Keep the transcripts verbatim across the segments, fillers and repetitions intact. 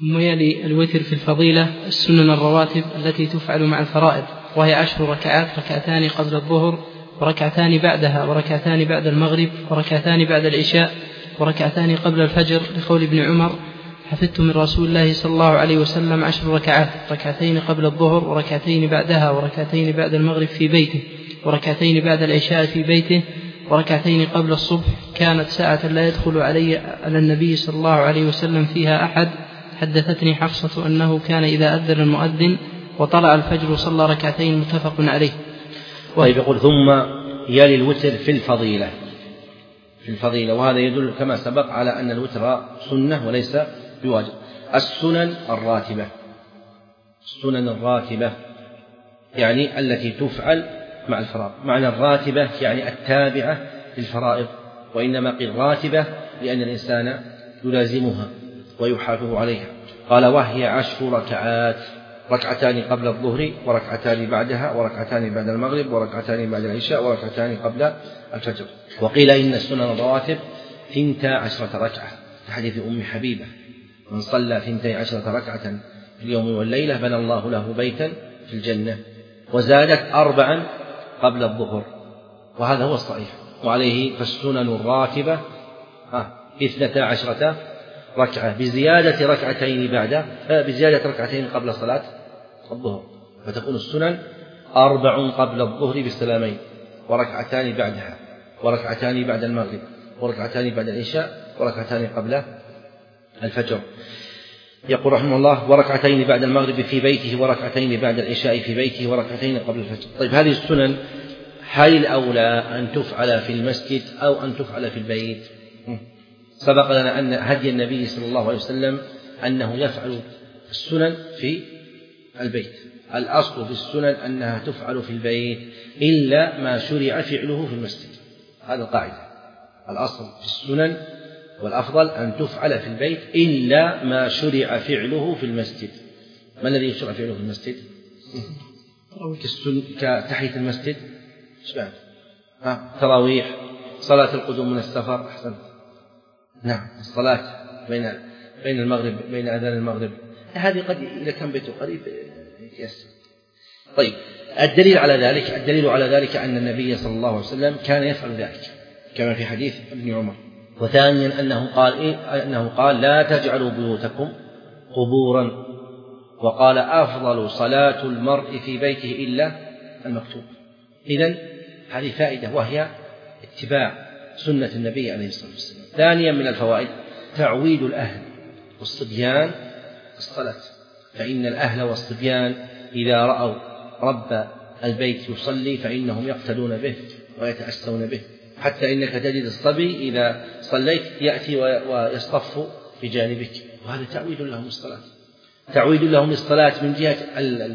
ثم يلي الوتر في الفضيلة السنن الرواتب التي تفعل مع الفرائض، وهي عشر ركعات، ركعتان قبل الظهر وركعتان بعدها وركعتان بعد المغرب وركعتان بعد العشاء وركعتان قبل الفجر، لقول ابن عمر: حفظت من رسول الله صلى الله عليه وسلم عشر ركعات، ركعتين قبل الظهر وركعتين بعدها وركعتين بعد المغرب في بيته وركعتين بعد العشاء في بيته وركعتين قبل الصبح، كانت ساعة لا يدخل علي على النبي صلى الله عليه وسلم فيها أحد. حدثتني حفصة أنه كان إذا أذن المؤذن وطلع الفجر صلى ركعتين، متفق عليه. طيب، يقول: ثم يلي الوتر في الفضيلة في الفضيلة وهذا يدل كما سبق على أن الوتر سنة وليس بواجب. السنن الراتبة السنن الراتبة يعني التي تفعل مع الفرائض. معنى الراتبة يعني التابعة للفرائض، وإنما قيل راتبة لأن الإنسان يلازمها ويحافظ عليها. قال: وهي عشر ركعات، ركعتان قبل الظهر وركعتان بعدها وركعتان بعد المغرب وركعتان بعد العشاء وركعتان قبل الفجر. وقيل إن السنن الرواتب ثنتا عشرة ركعة، في حديث أم حبيبة: من صلى ثنتي عشرة ركعة في اليوم والليلة بنى الله له بيتا في الجنة. وزادت أربعا قبل الظهر، وهذا هو الصحيح. وعليه فالسنن الراتبة اثنتا عشرة ركعة بزيادة ركعتين بعد بزيادة ركعتين قبل صلاة الظهر، فتكون السنن أربع قبل الظهر بالسلامين، وركعتان بعدها، وركعتان بعد المغرب، وركعتان بعد العشاء، وركعتان قبل الفجر. يقول رحمه الله: وركعتين بعد المغرب في بيته، وركعتين بعد العشاء في بيته، وركعتين قبل الفجر. طيب، هذه السنن هل الأولى أن تفعل في المسجد أو أن تفعل في البيت؟ سبق لنا أن هدي النبي صلى الله عليه وسلم أنه يفعل السنن في البيت. الأصل في السنن أنها تفعل في البيت إلا ما شرع فعله في المسجد. هذه القاعدة، الأصل في السنن والأفضل أن تفعل في البيت إلا ما شرع فعله في المسجد. ما الذي يشرع فعله في المسجد؟ كتحية المسجد، تراويح، صلاة القدوم من السفر، أحسن، نعم، الصلاة بين بين المغرب بين أذان المغرب، هذه قد إذا كان بيته قريب يتيسر. طيب، الدليل على ذلك الدليل على ذلك أن النبي صلى الله عليه وسلم كان يفعل ذلك كما في حديث ابن عمر. وثانيا أنه قال إيه؟ أنه قال: لا تجعلوا بيوتكم قبورا. وقال: أفضل صلاة المرء في بيته إلا المكتوب. إذن هذه فائدة، وهي اتباع سنة النبي عليه الصلاة والسلام. ثانيا من الفوائد تعويد الأهل والصبيان الصلاة، فإن الأهل والصبيان إذا رأوا رب البيت يصلي فإنهم يقتدون به ويتأسون به، حتى إنك تجد الصبي إذا صليت يأتي ويصطف بجانبك، وهذا تعويد لهم الصلاة تعويد لهم الصلاة من جهة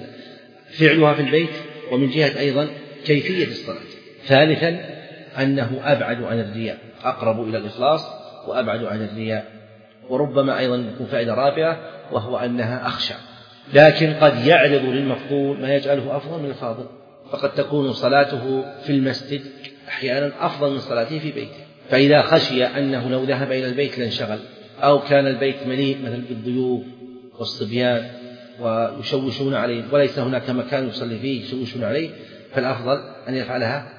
فعلها في البيت، ومن جهة أيضا كيفية الصلاة. ثالثا أنه أبعد عن الرياء، أقرب إلى الإخلاص وأبعد عن الرياء. وربما أيضا يكون فائدة رابعة، وهو أنها أخشع، لكن قد يعرض للمفضول ما يجعله أفضل من الفاضل، فقد تكون صلاته في المسجد أحيانا أفضل من صلاته في بيته. فإذا خشي أنه لو ذهب إلى البيت لانشغل، أو كان البيت مليء مثلا بالضيوف والصبيان ويشوشون عليه وليس هناك مكان يصلي فيه يشوشون عليه، فالأفضل أن يفعلها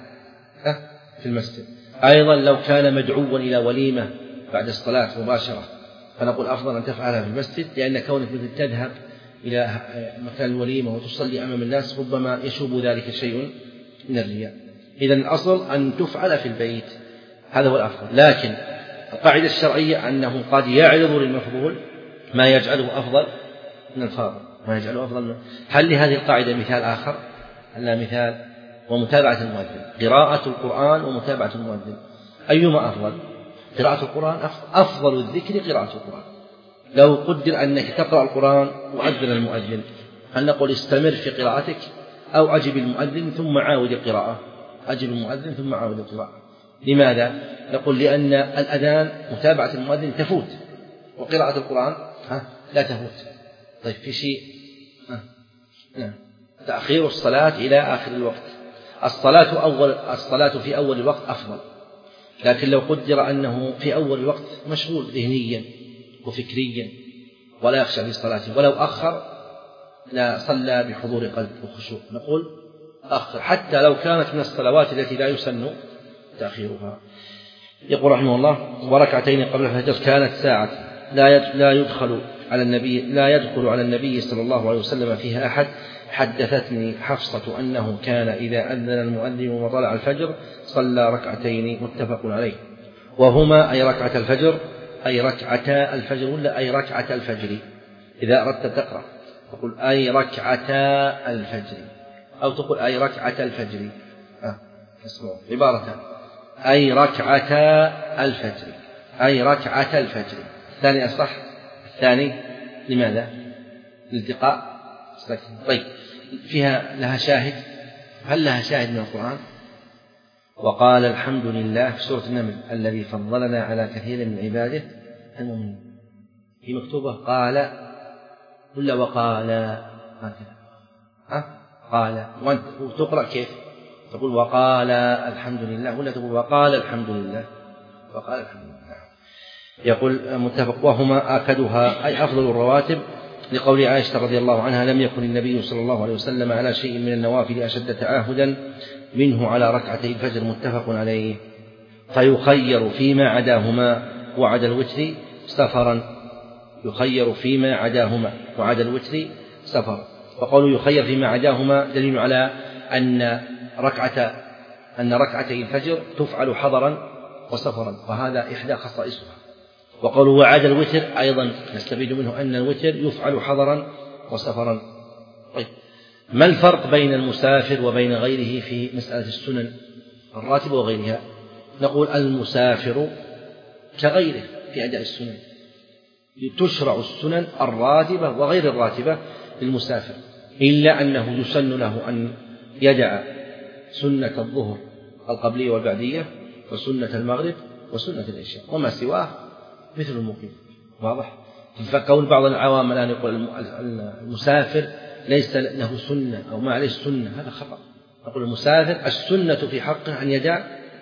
في المسجد. أيضا لو كان مدعوا إلى وليمة بعد الصلاة مباشرة، فنقول أفضل أن تفعلها في المسجد، لأن كونك مثل تذهب إلى مكان الوليمة وتصلي أمام الناس ربما يشوب ذلك شيء من الرياء. إذن الأصل أن تفعل في البيت، هذا هو الأفضل. لكن القاعدة الشرعية أنه قد يعرض للمفضول ما يجعله أفضل من الفاضل، ما يجعله أفضل من. هل لهذه القاعدة مثال آخر؟ لا مثال، ومتابعة المؤذن، قراءة القرآن ومتابعة المؤذن، أيما أفضل؟ قراءة القرآن أفضل الذكر قراءة القرآن. لو قدر أنك تقرأ القرآن وأذن المؤذن، هل نقول استمر في قراءتك أو أجب المؤذن ثم عاود القراءة؟ أجب المؤذن ثم عاود القراءة. لماذا؟ نقول لأن الأذان متابعة المؤذن تفوت، وقراءة القرآن ها لا تفوت. طيب، في شيء نعم تأخير الصلاة إلى آخر الوقت. الصلاة أول الصلاة في أول الوقت أفضل، لكن لو قدر أنه في أول الوقت مشغول ذهنيا وفكريا ولا يخشى في صلاته، ولو أخر لا صلى بحضور قلب وخشوع. نقول أخر حتى لو كانت من الصلوات التي لا يسن تأخيرها. يقول رحمه الله: وركعتين قبل الفجر كانت ساعة لا لا يدخل على النبي لا يدخل على النبي صلى الله عليه وسلم فيها أحد. حدثتني حفصة أنه كان إذا أذن المؤذن وطلع الفجر صلى ركعتين، متفق عليه. وهما أي ركعة الفجر أي ركعتا الفجر ولا أي ركعة الفجر؟ إذا أردت تقرأ تقول أي ركعتا الفجر، أو تقول أي ركعة الفجر. أه اسمعوا عبارتان: أي ركعتا الفجر، أي ركعة الفجر. الثاني أصح. الثاني لماذا؟ الالتقاء. طيب فيها لها شاهد؟ هل لها شاهد من القرآن؟ وقال الحمد لله في سورة النمل الذي فضلنا على كثير من عباده المؤمنين. في مكتوبة قال ولا وقال؟ هكذا أه؟ قال. وأنت تقرأ كيف؟ تقول وقال الحمد لله ولا تقول وقال الحمد لله؟ وقال الحمد لله. يقول متفق. وهما آكدها أي أفضل الرواتب، لقول عائشة رضي الله عنها: لم يكن النبي صلى الله عليه وسلم على شيء من النوافل أشد تعاهدا منه على ركعتي الفجر، متفق عليه. فيخير فيما عداهما وعدا الوتر سفرا، يخير فيما عداهما وعدا الوتر سفرا. وقوله يخير فيما عداهما دليل على أن ركعة أن ركعتي الفجر تفعل حضرا وسفرا، وهذا إحدى خصائصها. وقوله وعدا الوتر أيضا نستفيد منه أن الوتر يفعل حضرا وسفرا. طيب ما الفرق بين المسافر وبين غيره في مسألة السنن الراتبة وغيرها؟ نقول المسافر كغيره في أداء السنن، تشرع السنن الراتبة وغير الراتبة للمسافر، إلا أنه يسن له أن يدع سنة الظهر القبلية والبعدية وسنة المغرب وسنة العشاء، وما سواه مثل المقيم. واضح؟ فقول بعض العوام الآن يقول المسافر ليس له سنة أو ما عليه سنة، هذا خطأ. نقول المسافر السنة في حقه أن يدع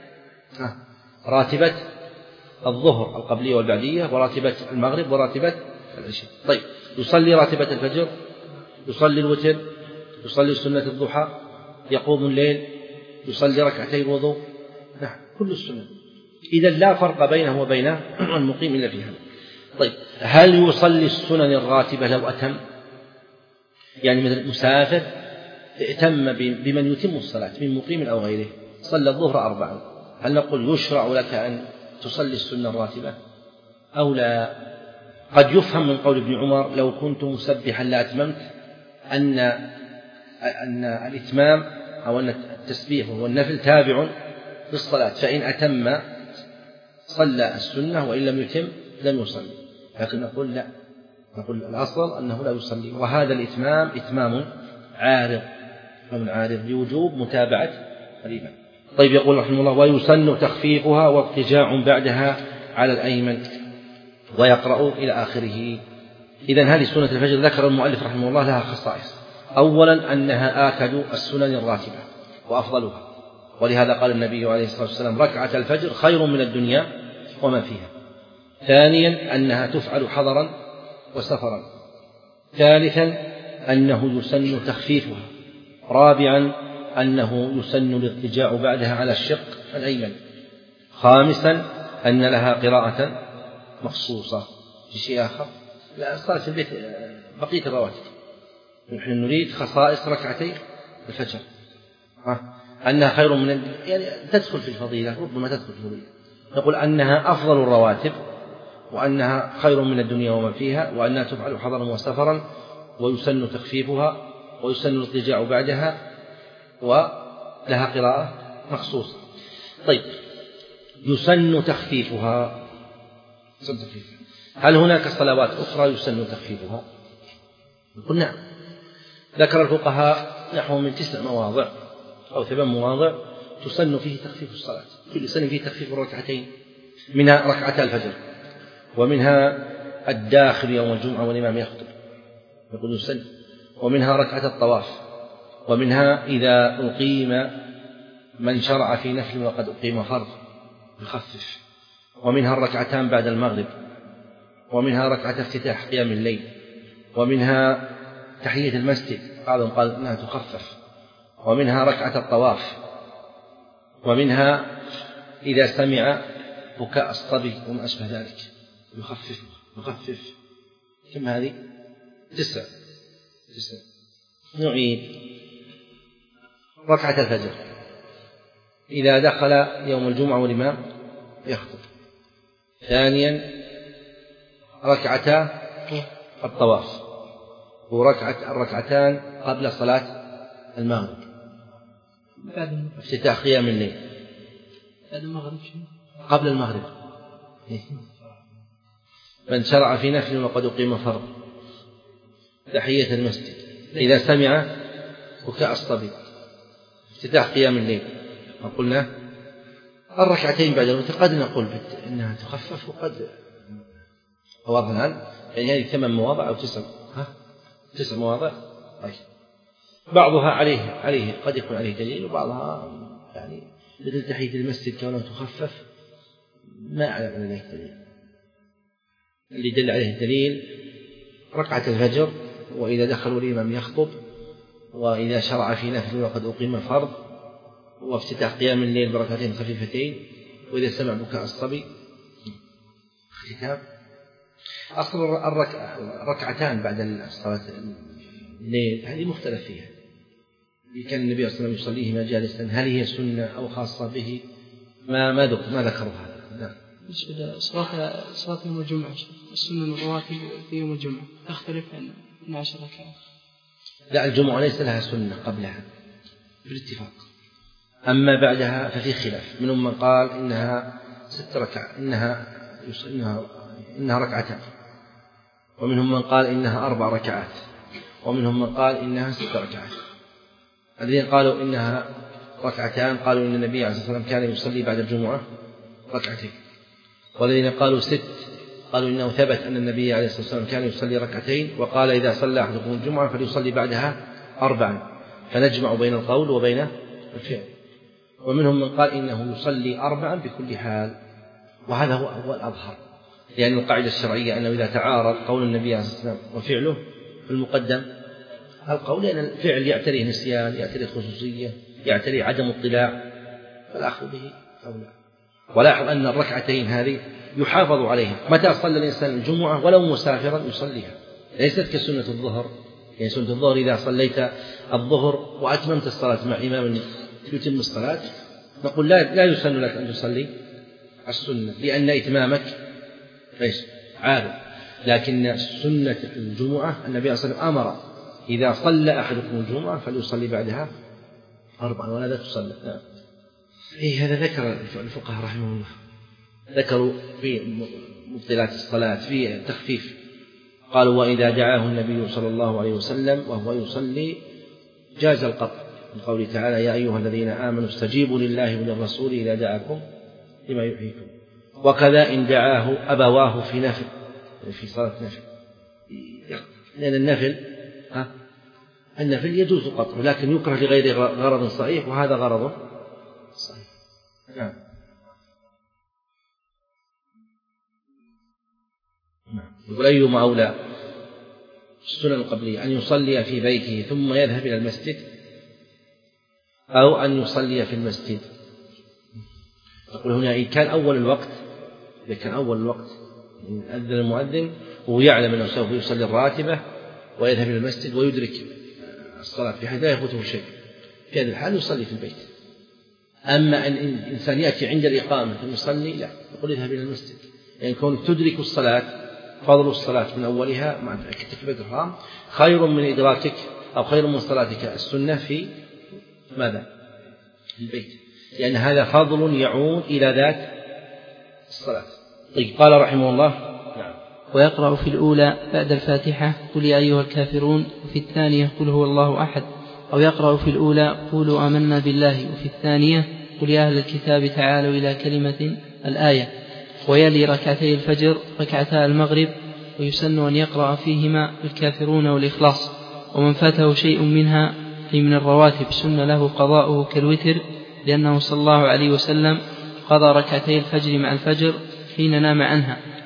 راتبة الظهر القبلية والبعدية وراتبة المغرب وراتبة العشاء. طيب يصلي راتبة الفجر، يصلي الوتر، يصلي سنة الضحى، يقوم الليل، يصلي ركعتي الوضوء، نعم كل السنة. إذا لا فرق بينه وبين المقيم إلا في هذا. طيب هل يصلي السنن الراتبة لو أتم؟ يعني مثل المسافر ائتم بمن يتم الصلاة من مقيم أو غيره، صلى الظهر أربعا، هل نقول يشرع لك أن تصلي السنة الراتبة أو لا؟ قد يفهم من قول ابن عمر: لو كنت مسبحا لأتممت، أن أن الإتمام أو أن التسبيح والنفل تابع للصلاة، فإن أتم صلى السنة وإن لم يتم لم يصلي. لكن نقول لا، نقول الأصل أنه لا يصلي، وهذا الإتمام إتمام عارض، إتمام عارض لوجوب متابعة الإمام. طيب يقول رحمه الله: ويسن تخفيفها واضطجاع بعدها على الأيمن، ويقرأ إلى آخره. إذن هذه سنة الفجر ذكر المؤلف رحمه الله لها خصائص. أولا أنها آكد السنن الراتبة وأفضلها، ولهذا قال النبي عليه الصلاة والسلام: ركعة الفجر خير من الدنيا وما فيها. ثانيا أنها تفعل حضرا وسفرا. ثالثا أنه يسن تخفيفها. رابعا أنه يسن الاضطجاع بعدها على الشق الأيمن. خامسا أن لها قراءة مخصوصة. في شيء آخر؟ لا، صار في البيت بقية الرواتب. نحن نريد خصائص ركعتي الفجر، أنها خير من، يعني تدخل في الفضيلة، ربما تدخل في الفضيلة. نقول أنها أفضل الرواتب، وأنها خير من الدنيا وما فيها، وأنها تفعل حضرا وسفرا، ويسن تخفيفها، ويسن الاضطجاع بعدها، ولها قراءة مخصوصة. طيب يسن تخفيفها. هل هناك صلوات أخرى يسن تخفيفها؟ نقول نعم. ذكر الفقهاء نحو من تسع مواضع أو ثمان مواضع تسن فيه تخفيف الصلاة، كل سنة فيه تخفيف الركعتين، منها ركعتا الفجر، ومنها الداخل يوم الجمعة والإمام يخطب يقول يسن، ومنها ركعة الطواف، ومنها إذا أقيم من شرع في نفل وقد أقيم فرض يخفف، ومنها الركعتان بعد المغرب، ومنها ركعة افتتاح قيام الليل، ومنها تحية المسجد، بعضهم قال إنها تخفف، ومنها ركعة الطواف، ومنها إذا سمع بكاء الصبي وما أشبه ذلك يخفف يخفف. كم هذه؟ تسع تسع. نعيد. ركعة الفجر إذا دخل يوم الجمعة والإمام يخطب. ثانيا ركعتا الطواف، وركعة الركعتان قبل صلاة المغرب، افتتاح قيام الليل قبل المغرب. من شرع في نفل وقد أقيم فرض. تحية المسجد إذا سمع بكاء الصبي، افتتاح قيام الليل. وقلنا الركعتين بعد الوتر قد نقول إنها تخفف وقد واضح الآن، يعني هذه ثمان مواضع أو تسع ها تسع مواضع. طيب بعضها عليه عليه قد يكون عليه دليل، وبعضها يعني مثل تحية المسجد كونها تخفف ما أعلم أن عليه دليل. اللي دل عليه الدليل ركعة الفجر، وإذا دخلوا الإمام يخطب، وإذا شرع في نفل وقد أقيم فرض، وافتتاح قيام الليل بركعتين خفيفتين، وإذا سمع بكاء الصبي. ختام. أصل الركعتان بعد صلاة الليل هذه مختلف فيها، كان النبي صلى الله عليه وسلم يصليهما جالسا، هل هي سنة أو خاصة به؟ ما ما ذكر ما ذكروا هذا. نعم. صلاة صلاة يوم الجمعة السنة الرواتب في يوم الجمعة تختلف عن اثنتي عشرة ركعة. لا، الجمعة ليس لها سنة قبلها بالاتفاق، أما بعدها ففي خلاف. منهم من قال إنها ست ركعة إنها إنها إنها ركعتان، ومنهم من قال إنها أربع ركعات، ومنهم من قال إنها ست ركعات. الذين قالوا إنها ركعتان قالوا إن النبي عليه الصلاة والسلام كان يصلي بعد الجمعة ركعتين، والذين قالوا ست قالوا إنه ثبت أن النبي عليه الصلاة والسلام كان يصلي ركعتين، وقال إذا صلى أحدكم الجمعة فليصلي بعدها أربعا، فنجمع بين القول وبين الفعل. ومنهم من قال إنه يصلي أربعا بكل حال، وهذا هو هو الأظهر، لأن يعني القاعدة الشرعية أنه إذا تعارض قول النبي عليه الصلاة والسلام وفعله في المقدم القول، لأن الفعل يعتريه نسيان، يعتريه خصوصية، يعتريه عدم اطلاع، فالأخذ به أولى. ولاحظ أن الركعتين هذه يحافظ عليها متى صلى الإنسان الجمعة ولو مسافرا يصليها، ليست كسنة الظهر. يعني سنة الظهر إذا صليت الظهر وأتممت الصلاة مع إمام يتم الصلاة نقول لا لا يسن لك أن تصلي السنة، لأن إتمامك ليس عارف. لكن سنة الجمعة النبي صلى الله عليه وسلم أمر إذا صلى أحدكم الجمعة فليصلي بعدها أربعا ولا لا تصلى. نعم. إيه هذا ذكر الفقهاء رحمه الله، ذكروا في مبطلات الصلاة في تخفيف، قالوا وإذا دعاه النبي صلى الله عليه وسلم وهو يصلي جاز القطع، من قوله تعالى يا أيها الذين آمنوا استجيبوا لله وللرسول إذا دعاكم لما يحييكم. وكذا إن دعاه أبواه في نفل، في صلاة نفل، لأن النفل ها النفل يجوز قطعه، لكن يكره لغير غرض صحيح، وهذا غرض صحيح. نعم. يقول أيهما أولى السنن القبلية، أن يصلي في بيته ثم يذهب إلى المسجد، أو أن يصلي في المسجد؟ يقول هنا إن كان أول الوقت، إذا كان أول الوقت أذن المؤذن وهو يعلم أنه سوف يصلي الراتبة ويذهب إلى المسجد ويدرك الصلاة بحيث لا يفوته شيء، في هذه الحال يصلي في البيت. أما أن الإنسان يأتي عند الإقامة يصلي، لا، يقول اذهب إلى المسجد، يعني كونك تدرك الصلاة، فضل الصلاة من أولها مع تكبيرة الإحرام خير من إدراكك أو خير من صلاتك السنة في ماذا؟ في البيت، لأن هذا فضل يعود إلى ذات الصلاة. طيب قال رحمه الله نعم. ويقرأ في الأولى بعد الفاتحة قل يا أيها الكافرون، وفي الثانية قل هو الله أحد، أو يقرأ في الأولى قولوا آمنا بالله، وفي الثانية قل يا أهل الكتاب تعالوا إلى كلمة الآية. ويلي ركعتي الفجر ركعتا المغرب، ويسن أن يقرأ فيهما الكافرون والإخلاص، ومن فاته شيء منها أي من الرواتب سن له قضاؤه كالوتر، لأنه صلى الله عليه وسلم قضى ركعتي الفجر مع الفجر حين نام عنها.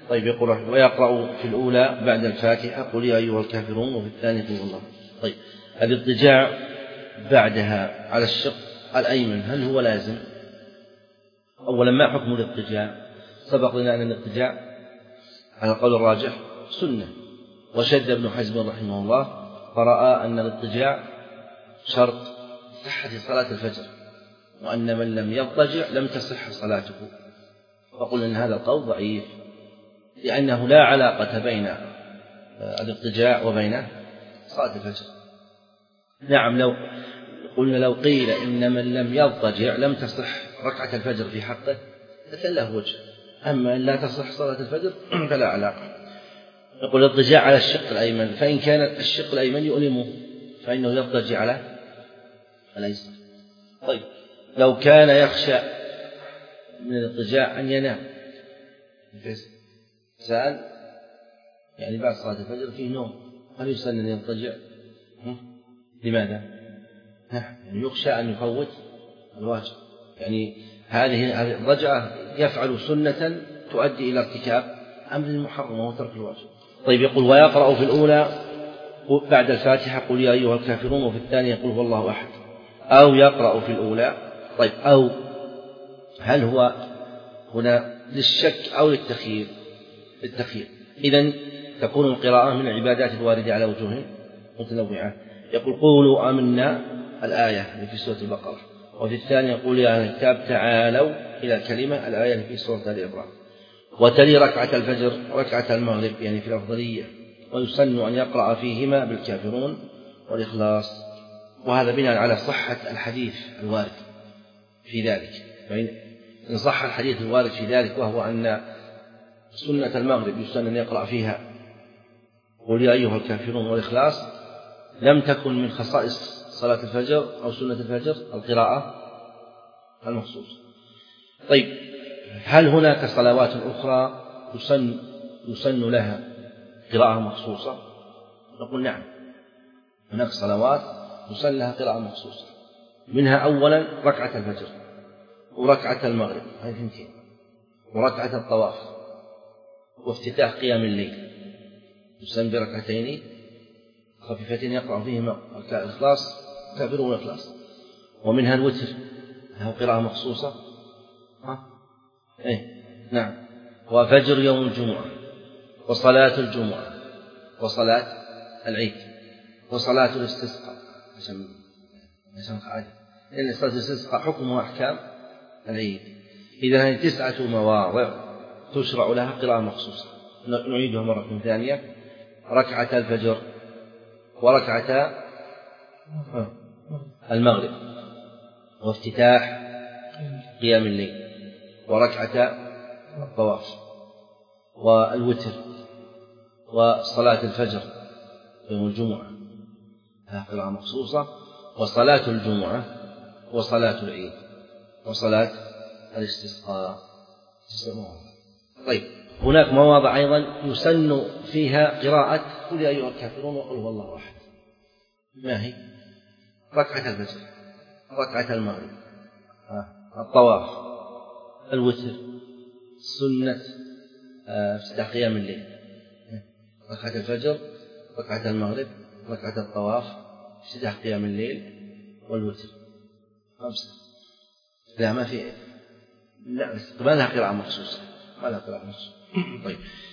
طيب يقول ويقرأ في الأولى بعد الفاتحة قل يا أيها الكافرون وفي الثانية قل الله. طيب الاضطجاع بعدها على الشق الأيمن هل هو لازم؟ أولا ما حكم الاضطجاع؟ سبق لنا أن الاضطجاع على القول الراجح سنة، وشد ابن حزم رحمه الله فرأى أن الاضطجاع شرط صحة صلاة الفجر، وأن من لم يضطجع لم تصح صلاته، فقلنا أن هذا القول ضعيف لأنه لا علاقة بين الاضطجاع وبين صلاة الفجر. نعم لو قلنا لو قيل إن من لم يضطجع لم تصح ركعة الفجر في حقه لكن له وجه، أما أن لا تصح صلاة الفجر فلا علاقة. يقول الاضطجاع على الشق الأيمن، فإن كان الشق الأيمن يؤلمه فإنه يضطجع على الأيسر. طيب لو كان يخشى من الاضطجاع أن ينام سأل يعني بعد صلاة الفجر فيه نوم، هل يسن أن يضطجع؟ لماذا؟ يعني يخشى أن يفوت الواجب، يعني هذه الرجعة يفعل سنة تؤدي إلى ارتكاب أمر محرم وهو ترك الواجب. طيب يقول ويقرأ في الأولى بعد الفاتحة قل يا أيها الكافرون وفي الثانية يقول هو الله أحد، أو يقرأ في الأولى. طيب أو هل هو هنا للشك أو للتخيير؟ للتخيير. إذن تكون القراءة من العبادات الواردة على وجوه متنوعة. يقول قولوا آمنا الآية في سورة البقرة، وفي الثانية يقول يا أهل الكتاب تعالوا إلى كلمة الآية في سورة آل عمران. وتلي ركعة الفجر ركعة المغرب يعني في الأفضلية، ويسن أن يقرأ فيهما بالكافرون والإخلاص، وهذا بناء على صحة الحديث الوارد في ذلك. فإن صح الحديث الوارد في ذلك وهو أن سنة المغرب يسن أن يقرأ فيها قل يا أيها الكافرون والإخلاص، لم تكن من خصائص صلاة الفجر أو سنة الفجر القراءة المخصوصة. طيب هل هناك صلوات أخرى يسن, يسن لها قراءة مخصوصة؟ نقول نعم، هناك صلوات يسن لها قراءة مخصوصة، منها أولا ركعة الفجر وركعة المغرب هذه اثنتين، وركعة الطواف وافتتاح قيام الليل يسن بركعتين خفيفتين يقرأ فيهما الإخلاص كافرون والإخلاص. ومنها الوتر له قراءة مخصوصة ها؟ إيه؟ نعم. وفجر يوم الجمعة وصلاة الجمعة وصلاة العيد وصلاة الاستسقاء، عشان عشان قاعدة لأن صلاة الاستسقاء حكمها أحكام العيد. إذا هذه تسعة مواضع تشرع لها قراءة مخصوصة. نعيدها مرة ثانية: ركعة الفجر وركعة المغرب وافتتاح قيام الليل وركعة الطواف والوتر وصلاة الفجر يوم الجمعة لها قراءة مخصوصة، وصلاة الجمعة وصلاة العيد وصلاة الاستسقاء. طيب هناك مواضع أيضا يسن فيها قراءة قل يا أيها الكافرون وقل هو الله أحد. ما هي؟ ركعة الفجر ركعة المغرب الطواف الوتر سنة افتتاح قيام الليل، ركعة الفجر ركعة المغرب ركعة الطواف افتتاح قيام الليل والوتر خمسة. لا ما في، لا ما لها قراءة مخصوصة، ما لها قراءة مخصوصة. طيب